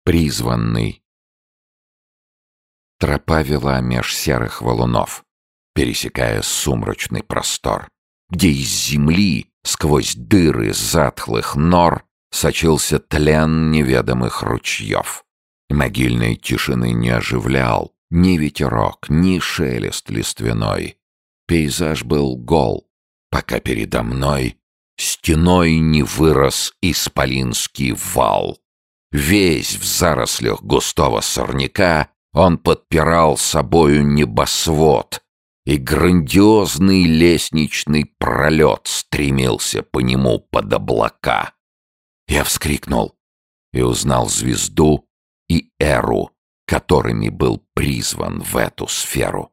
Призванный. Тропа вела меж серых валунов, пересекая сумрачный простор, где из земли, сквозь дыры затхлых нор, сочился тлен неведомых ручьев. Могильной тишины не оживлял ни ветерок, ни шелест лиственной. Пейзаж был гол, пока передо мной стеной не вырос исполинский вал. Весь в зарослях густого сорняка он подпирал собою небосвод, и грандиозный лестничный пролет стремился по нему под облака. Я вскрикнул и узнал звезду и эру, которыми был призван в эту сферу.